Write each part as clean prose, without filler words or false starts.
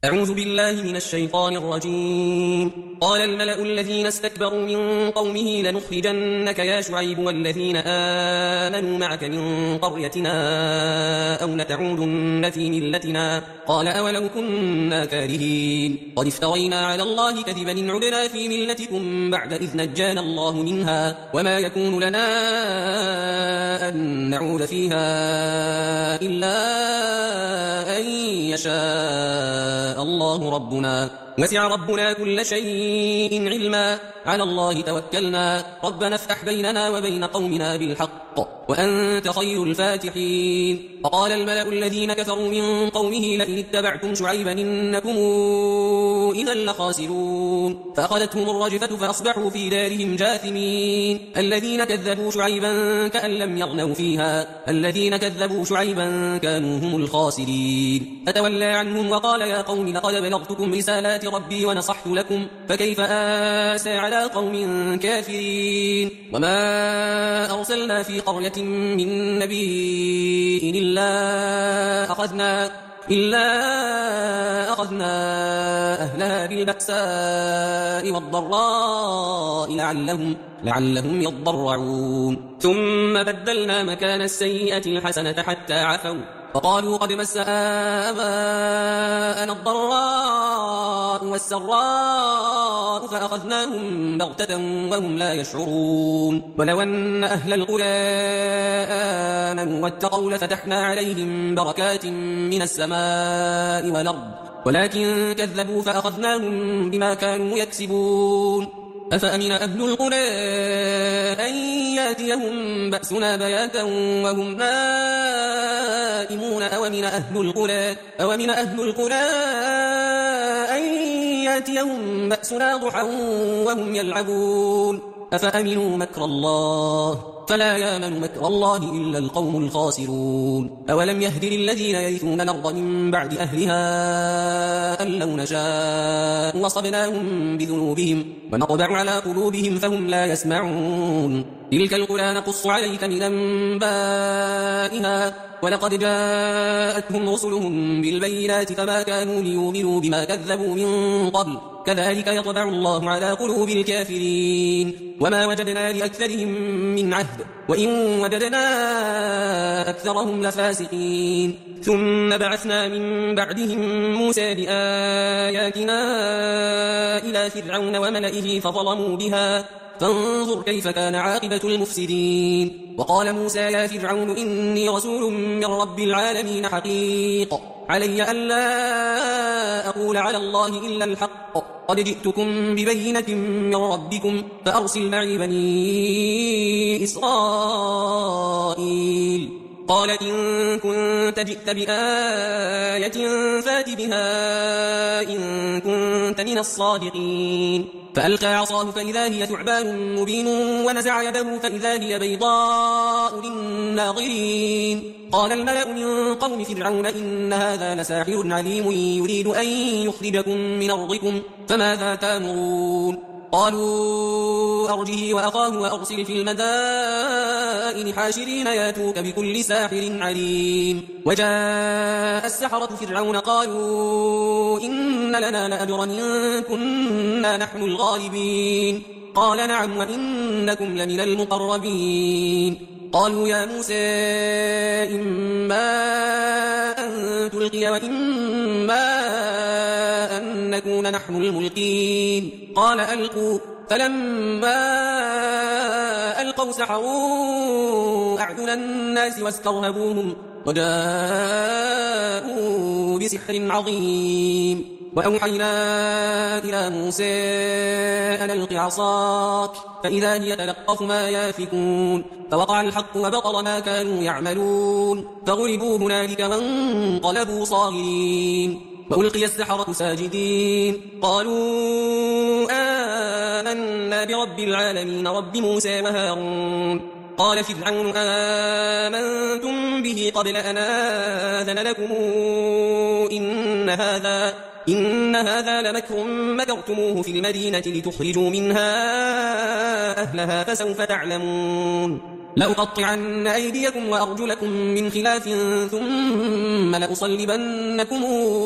أعوذ بالله من الشيطان الرجيم. قال الملأ الذين استكبروا من قومه لنخرجنك يا شعيب والذين آمنوا معك من قريتنا أو لتعودن في ملتنا. قال أولو كنا كارهين قد افترينا على الله كذبا إن عدنا في ملتكم بعد إذ نجانا الله منها وما يكون لنا أن نعود فيها إلا أن يشاء الله ربنا وسع ربنا كل شيء علما على الله توكلنا ربنا افتح بيننا وبين قومنا بالحق وأنت خير الفاتحين. فقال الملأ الذين كفروا من قومه لئن اتبعتم شعيبا إنكم إذا لخاسرون. فأخذتهم الرجفة فأصبحوا في دارهم جاثمين. الذين كذبوا شعيبا كأن لم يغنوا فيها الذين كذبوا شعيبا كانوا هم الخاسرين. فتولى عنهم وقال يا قوم لقد بلغتكم رسالات ربي ونصحت لكم فكيف آسى على قوم كافرين. وما أرسلنا في قرية من نبي إلا أخذنا أهلها بالبأساء والضراء لعلهم يضرعون. ثم بدلنا مكان السيئة الحسنة حتى عفوا فقالوا قد مس آباءنا الضراء والسراء فأخذناهم بغتة وهم لا يشعرون. ولو أن أهل القرى آمنوا واتقوا لفتحنا عليهم بركات من السماء والأرض ولكن كذبوا فأخذناهم بما كانوا يكسبون. أفأمن أهل القرى أن يأتيهم بأسنا بياتا وهم نائمون أومن أهل القرى أن يأتيهم بأسنا ضحى وهم يلعبون. أفأمنوا مكر الله فلا يامن مكر الله إلا القوم الخاسرون. أولم يهد للذين يرثون الأرض من بعد أهلها أن لو نشاء وصبناهم بذنوبهم ونطبع على قلوبهم فهم لا يسمعون. تلك القرى نقص عليك من أنبائها ولقد جاءتهم رسلهم بالبينات فما كانوا ليؤمنوا بما كذبوا من قبل كذلك يطبع الله على قلوب الكافرين. وما وجدنا لأكثرهم من عهد وإن وجدنا أكثرهم لفاسقين. ثم بعثنا من بعدهم موسى بآياتنا إلى فرعون وملئه فظلموا بها فانظر كيف كان عاقبة المفسدين. وقال موسى يا فرعون إني رسول من رب العالمين حقيق علي ألا أقول على الله إلا الحق قد جئتكم ببينة من ربكم فأرسل معي بني إسرائيل. قال إن كنت جئت بآية فات بها إن كنت من الصادقين. فألقى عصاه فإذا هي ثعبان مبين ونزع يده فإذا هي بيضاء للناظرين. قال الملأ من قوم فرعون إن هذا لساحر عليم يريد أن يخرجكم من أرضكم فماذا تأمرون. قالوا أرجه وأخاه وأرسل في المدائن حاشرين ياتوك بكل ساحر عليم. وجاء السحرة فرعون قالوا إن لنا لأجرا إن كنا نحن الغالبين. قال نعم وإنكم لمن المقربين. قالوا يا موسى إما أن تلقي وإما أن نكون نحن الملقين. قال ألقوا فلما ألقوا سحروا أعين الناس واسترهبوهم وجاءوا بسحر عظيم. وأوحينا إلى موسى أن ألق عصاك فإذا هي تلقف ما يافكون. فوقع الحق وبطل ما كانوا يعملون فغلبوا هنالك وانقلبوا صاغرين. وألقي السحرة ساجدين قالوا آمنا برب العالمين رب موسى وهارون. قال فرعون آمنتم به قبل أن آذن لكم إن هذا لمكر مكرتموه في المدينة لتخرجوا منها أهلها فسوف تعلمون. لأقطعن أيديكم وأرجلكم من خلاف ثم لأصلبنكم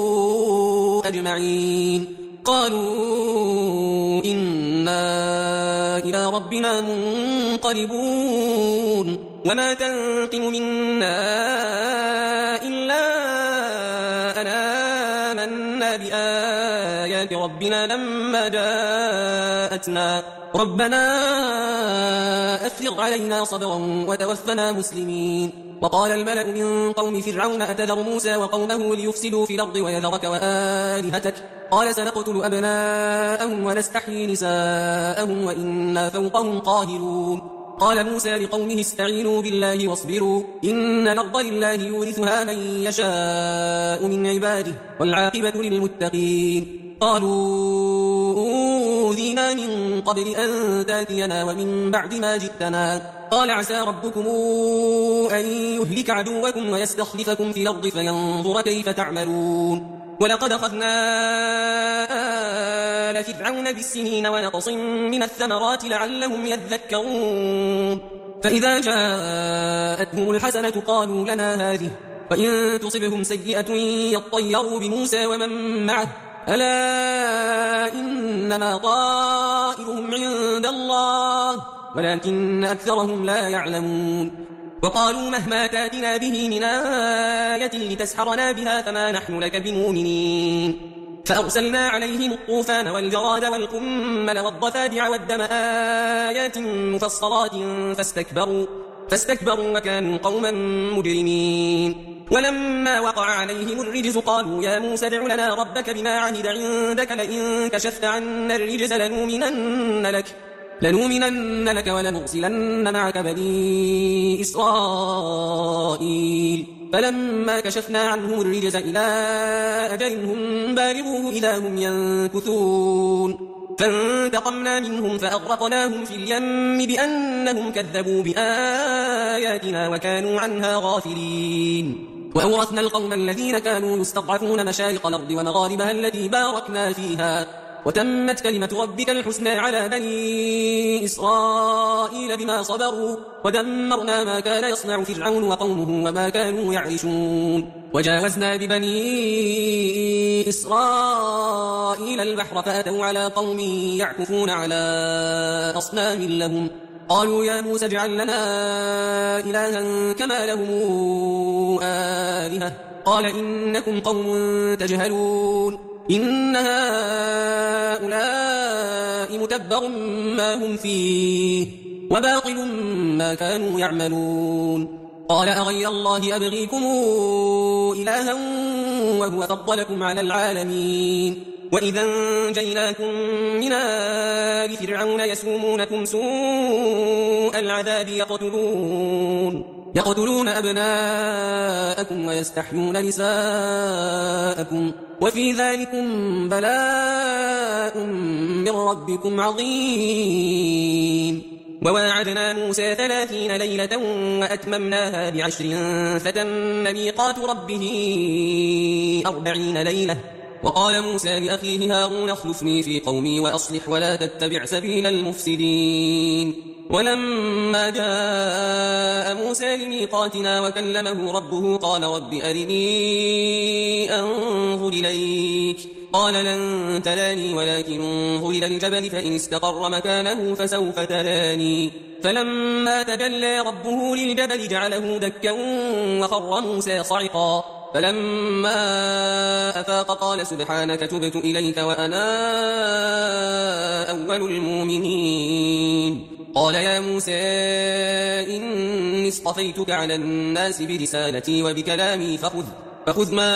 أجمعين. قالوا إنا إلى ربنا منقلبون. وما تنقم منا إلا أن آمنا بآيات ربنا لما جاءتنا ربنا أفرغ علينا صبرا وتوفنا مسلمين. وقال الملأ من قوم فرعون أتذر موسى وقومه ليفسدوا في الأرض ويذرك وآلهتك قال سنقتل أبناءهم ونستحيي نساءهم وإنا فوقهم قاهرون. قال موسى لقومه استعينوا بالله واصبروا إن الأرض لله يورثها من يشاء من عباده والعاقبة للمتقين. قالوا أوذينا من قبل أن تاتينا ومن بعد ما جئتنا قال عسى ربكم أن يهلك عدوكم ويستخلفكم في الأرض فينظر كيف تعملون. ولقد أخذنا آل فرعون بالسنين ونقص من الثمرات لعلهم يذكرون. فإذا جاءتهم الحسنة قالوا لنا هذه وإن تصبهم سيئة يطيروا بموسى ومن معه ألا إنما طائرهم عند الله ولكن أكثرهم لا يعلمون. وقالوا مهما تاتنا به من آية لتسحرنا بها فما نحن لك بمؤمنين. فأرسلنا عليهم الطوفان والجراد والقمل والضفادع والدم آيات مفصلات فاستكبروا وكانوا قوما مجرمين. ولما وقع عليهم الرجز قالوا يا موسى ادع لنا ربك بما عهد عندك لئن كشفت عنا الرجز لنؤمنن لك ولنرسلن معك بني إسرائيل. فلما كشفنا عنهم الرجز إلى أجل هم بالغوه إذا هم ينكثون فانتقمنا منهم فأغرقناهم في اليم بأنهم كذبوا بآياتنا وكانوا عنها غافلين. وأورثنا القوم الذين كانوا يستضعفون مشارق الأرض ومغاربها التي باركنا فيها وتمت كلمة ربك الحسنى على بني إسرائيل بما صبروا ودمرنا ما كان يصنع فرعون وقومه وما كانوا يعرشون. وجاوزنا ببني إسرائيل البحر فأتوا على قوم يعكفون على أصنام لهم قالوا يا موسى اجعل لنا إلها كما لهم آلهة قال إنكم قوم تجهلون. إن هؤلاء متبر ما هم فيه وباطل ما كانوا يعملون. قال أغير الله أبغيكم إلها وهو فضلكم على العالمين. وإذا انجيناكم من آل فرعون يسومونكم سوء العذاب يقتلون أبناءكم ويستحيون نساءكم وفي ذلكم بلاء من ربكم عظيم. وواعدنا موسى 30 ليلة وأتممناها ب10 فتم ميقات ربه 40 ليلة. وقال موسى لأخيه هارون اخلفني في قومي وأصلح ولا تتبع سبيل المفسدين. ولما جاء موسى لميقاتنا وكلمه ربه قال رب أرني أنظر إليك قال لن تراني ولكن انظر إلى الجبل فإن استقر مكانه فسوف تراني. فلما تجلى ربه للجبل جعله دكا وخر موسى صعقا. فلما أفاق قال سبحانك تبت إليك وأنا أول المؤمنين. قال يا موسى إني اصطفيتك على الناس برسالتي وبكلامي فخذ ما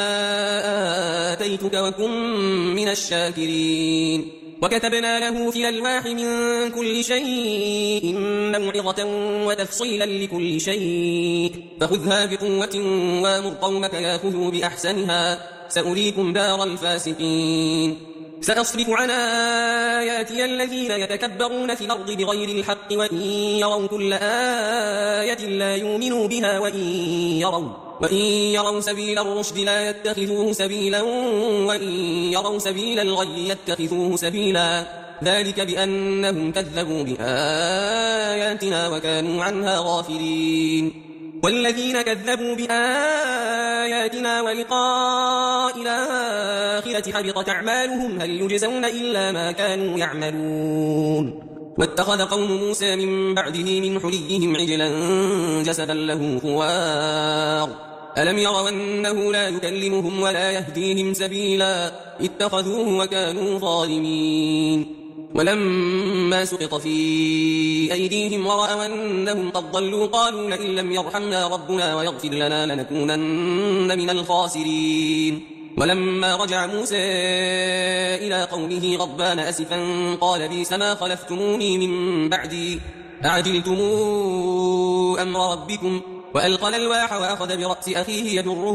آتيتك وكن من الشاكرين. وكتبنا له في الألواح من كل شيء موعظة وتفصيلا لكل شيء فخذها بقوة وامر قومك يأخذوا بأحسنها سأريكم دار الفاسقين. سأصرف عن آياتي الذين يتكبرون في الأرض بغير الحق وإن يروا كل آية لا يؤمنوا بها وإن يروا سبيل الرشد لا يتخذوه سبيلا وإن يروا سبيل الغي يتخذوه سبيلا ذلك بأنهم كذبوا بآياتنا وكانوا عنها غافلين والذين كذبوا بآياتنا ولقاء الآخرة حبطت أعمالهم هل يجزون إلا ما كانوا يعملون واتخذ قوم موسى من بعده من حليهم عجلا جسدا له خوار ألم يروا أنه لا يكلمهم ولا يهديهم سبيلا اتخذوه وكانوا ظالمين ولما سقط في أيديهم ورأوا أنهم قد ضلوا قالوا لئن لم يرحمنا ربنا ويغفر لنا لنكونن من الخاسرين ولما رجع موسى إلى قومه غضبان أسفا قال بئس ما خلفتموني من بعدي أعجلتم أمر ربكم وألقى الألواح وأخذ برأس أخيه يجره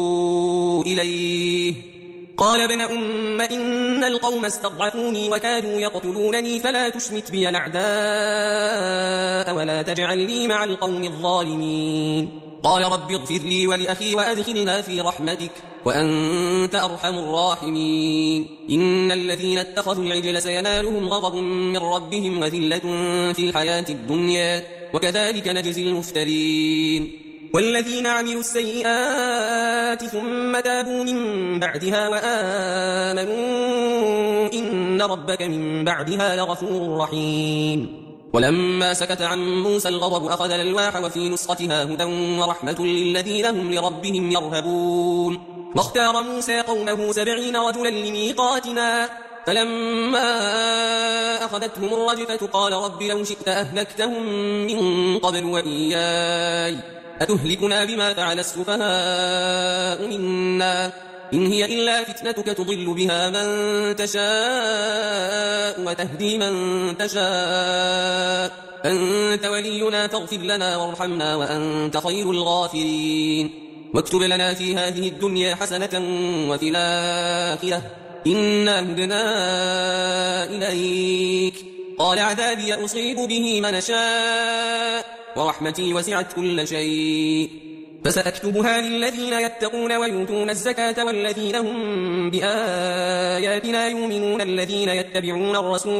إليه قال ابن أم إن القوم استضعفوني وكادوا يقتلونني فلا تشمت بي الأعداء ولا تجعلني مع القوم الظالمين قال رب اغفر لي ولأخي وأدخلنا في رحمتك وأنت أرحم الراحمين إن الذين اتخذوا العجل سينالهم غضب من ربهم وذلة في الحياة الدنيا وكذلك نجزي المفترين والذين عملوا السيئات ثم تابوا من بعدها وآمنوا إن ربك من بعدها لغفور رحيم ولما سكت عن موسى الغضب أخذ الألواح وفي نسختها هدى ورحمة للذين هم لربهم يرهبون واختار موسى قومه 70 رجلا لميقاتنا فلما أخذتهم الرجفة قال رب لو شئت أهلكتهم من قبل وإياي أتهلكنا بما فعل السفهاء منا إن هي إلا فتنتك تضل بها من تشاء وتهدي من تشاء أنت ولينا فاغفر لنا وارحمنا وأنت خير الغافرين واكتب لنا في هذه الدنيا حسنة وفي الآخرة إنا هدنا إليك قال عذابي أصيب به من شاء ورحمتي وسعت كل شيء فسأكتبها للذين يتقون ويؤتون الزكاة والذين هم بآياتنا يؤمنون الذين يتبعون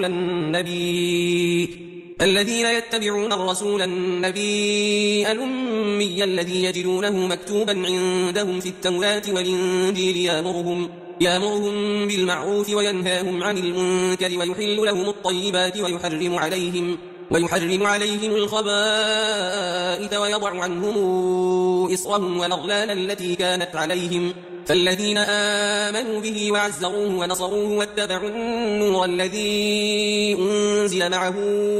الرسول النبي الأمي الذي يجدونه مكتوبا عندهم في التوراة والإنجيل يأمرهم بالمعروف وينهاهم عن المنكر ويحل لهم الطيبات ويحرم عليهم الخبائث ويضع عنهم إصرهم والأغلال التي كانت عليهم فالذين آمنوا به وعزروه ونصروه واتبعوا النور الذي أنزل معه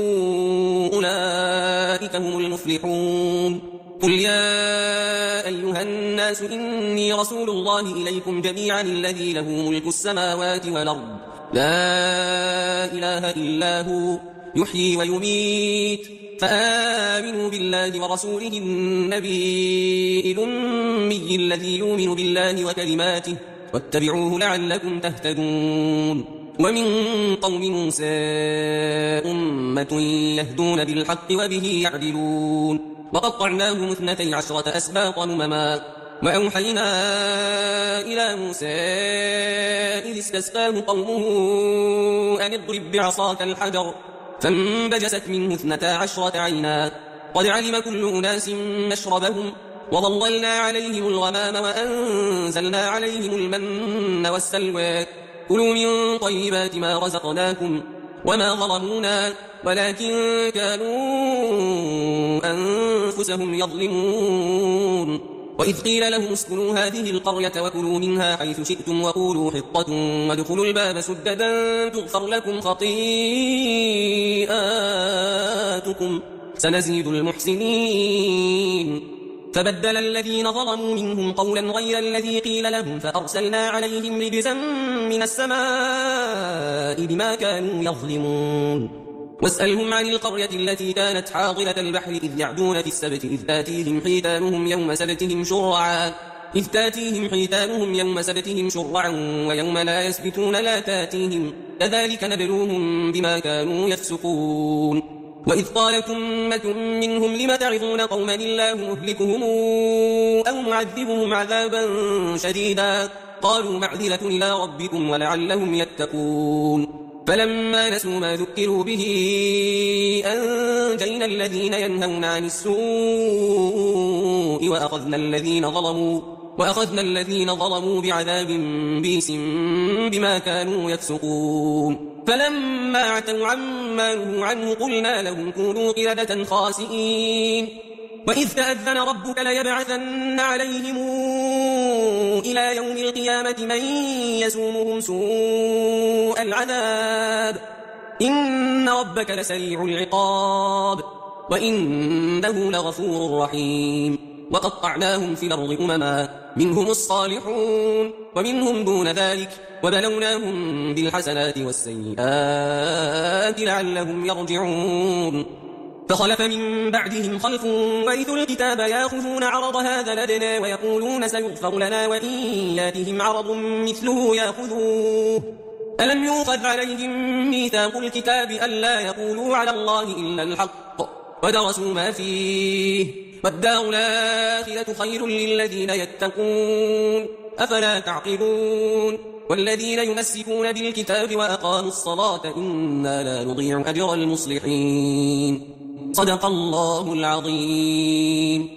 أولئك هم المفلحون قل يا أيها الناس إني رسول الله إليكم جميعا الذي له ملك السماوات والأرض لا إله إلا هو يحيي ويميت فآمنوا بالله ورسوله النبي الأمي الذي يؤمن بالله وكلماته واتبعوه لعلكم تهتدون ومن قوم موسى أمة يهدون بالحق وبه يعدلون وقطعناهم 12 أسباطا أمما وأوحينا إلى موسى إذ استسقاه قومه أن اضرب بعصاك الحجر فانبجست منه 12 عينا قد علم كل أناس مشربهم وظللنا عليهم الغمام وأنزلنا عليهم المن والسلوى كلوا من طيبات ما رزقناكم وما ظلمونا ولكن كانوا أنفسهم يظلمون وإذ قيل لهم اسكنوا هذه القرية وكلوا منها حيث شئتم وقولوا حطة وادخلوا الباب سددا تغفر لكم خطيئاتكم سنزيد المحسنين فبدل الذين ظلموا منهم قولا غير الذي قيل لهم فأرسلنا عليهم رجزا من السماء بما كانوا يظلمون واسألهم عن القرية التي كانت حاضرة البحر إذ يعدون في السبت إذ تاتيهم حيتانهم يوم سبتهم شرعا ويوم لا يسبتون لا تاتيهم كذلك نبلوهم بما كانوا يفسقون وإذ قالت أمة منهم لم تعظون قوما الله مهلكهم أو معذبهم عذابا شديدا قالوا معذرة إلى ربكم ولعلهم يتقون فلما نسوا ما ذكروا به أنجينا الذين ينهون عن السوء وأخذنا الذين ظلموا بعذاب بئس بما كانوا يفسقون فلما عتوا عما نهوا عنه قلنا لهم كونوا قردة خاسئين وإذ تأذن ربك ليبعثن عليهم إلى يوم القيامة من يسومهم سوء العذاب إن ربك لسريع العقاب وإنه لغفور رحيم وقطعناهم في الأرض أمما منهم الصالحون ومنهم دون ذلك وبلوناهم بالحسنات والسيئات لعلهم يرجعون فخلف من بعدهم خلف ورثوا الكتاب يأخذون عرض هذا الأدنى ويقولون سيغفر لنا وإن ياتهم عرض مثله يأخذوه ألم يؤخذ عليهم ميثاق الكتاب ألا يقولوا على الله إلا الحق ودرسوا ما فيه والدار الآخرة خير للذين يتقون أفلا تعقلون والذين يمسكون بالكتاب وأقاموا الصلاة إنا لا نضيع أجر المصلحين صدق الله العظيم.